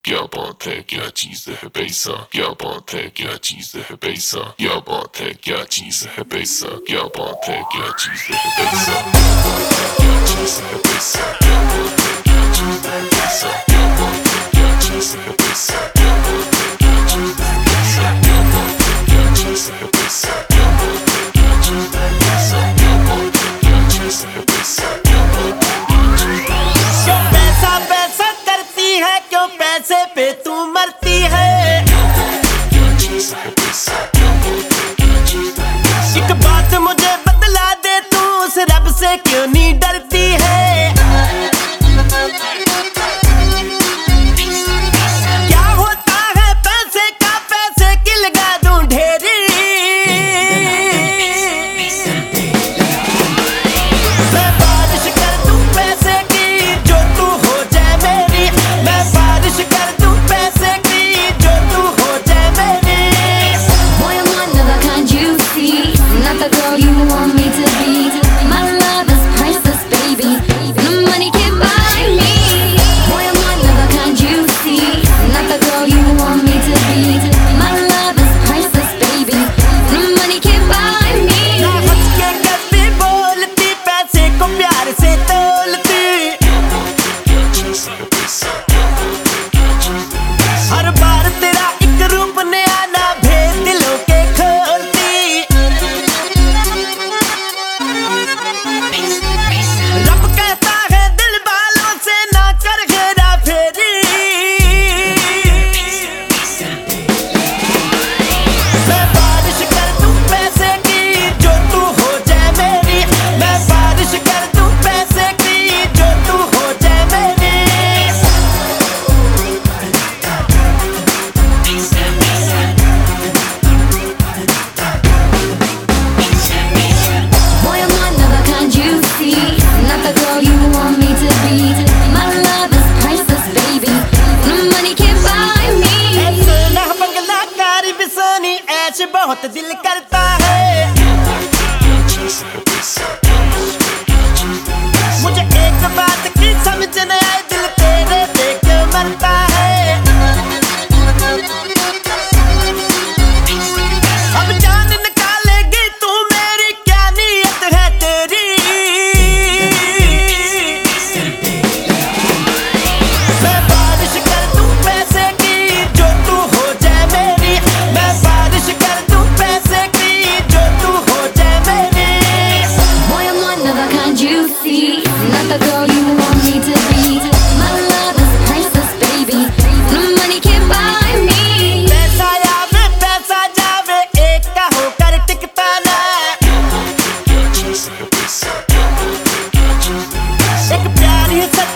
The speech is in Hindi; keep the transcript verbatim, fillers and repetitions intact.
क्या बात है क्या चीज है पैसा, क्या बात है क्या चीज है पैसा, क्या बात है क्या चीज है पैसा, क्या बात है क्या चीज है पैसा, क्या चीज है पैसा, क्या बात है क्या चीज है पैसा, क्या बात है क्या चीज है पैसा, क्या बात है क्या चीज है पैसा, क्या बात है क्या चीज है पैसा, क्या बात है क्या चीज है पैसा, क्या बात है क्या चीज है पैसा, क्या बात है क्या चीज है पैसा। क्यों पैसा पैसा करती है, क्यों पैसे पे तू मरती है। एक बात मुझे बतला दे, तू उस रब से क्यों नहीं डरती है। क्या होता है पैसे का, पैसे की लगा दूं ढेरी। मैं बारिश कर दूं पैसे की, जो तू हो जाए मेरी। मैं बारिश कर दूं पैसे की, जो तू हो जाए मेरी। Boy, I'm one of a kind you see, not the girl you want me to be. My love is priceless, baby. No money can buy me. Boy, I'm one of a kind you see, not the girl you want me to be. My love is priceless, baby. No money can buy me. ना हंस के करती बोलती, पैसे को प्यार से तोलती। हर बार तेरा एक रूप नया ना भेद दिलों के खोलती। रब कहता है दिल वालों से ना कर घेरा फेरी। मैं बारिश कर दूं पैसे की, जो तू हो जाए मेरी। मैं बारिश कर दूं पैसे की, जो तू हो जाए मेरी। Boy, I'm one of a kind you see, not the girl you want me to be. My love is priceless, baby. No money can buy me. सोना बंगला कारी बिसोनी, ऐश बहुत दिल करता है। मुझे एक बात की समझ न आए, दिल तेरे पे क्यों मरता है। अब जान निकालेगी तू मेरी, क्या नीयत है तेरी। मैं बारिश कर दूं पैसे की, जो तू हो जाए मेरी। मैं बारिश कर दूं पैसे की, जो तू हो जाए मेरी। Boy, I'm one of a kind you see, not the girl you want me to be. My love is priceless, baby. No money can buy me. पैसा आवे पैसा जावे, एक का होकर टिकता ना। एक प्यार ही सच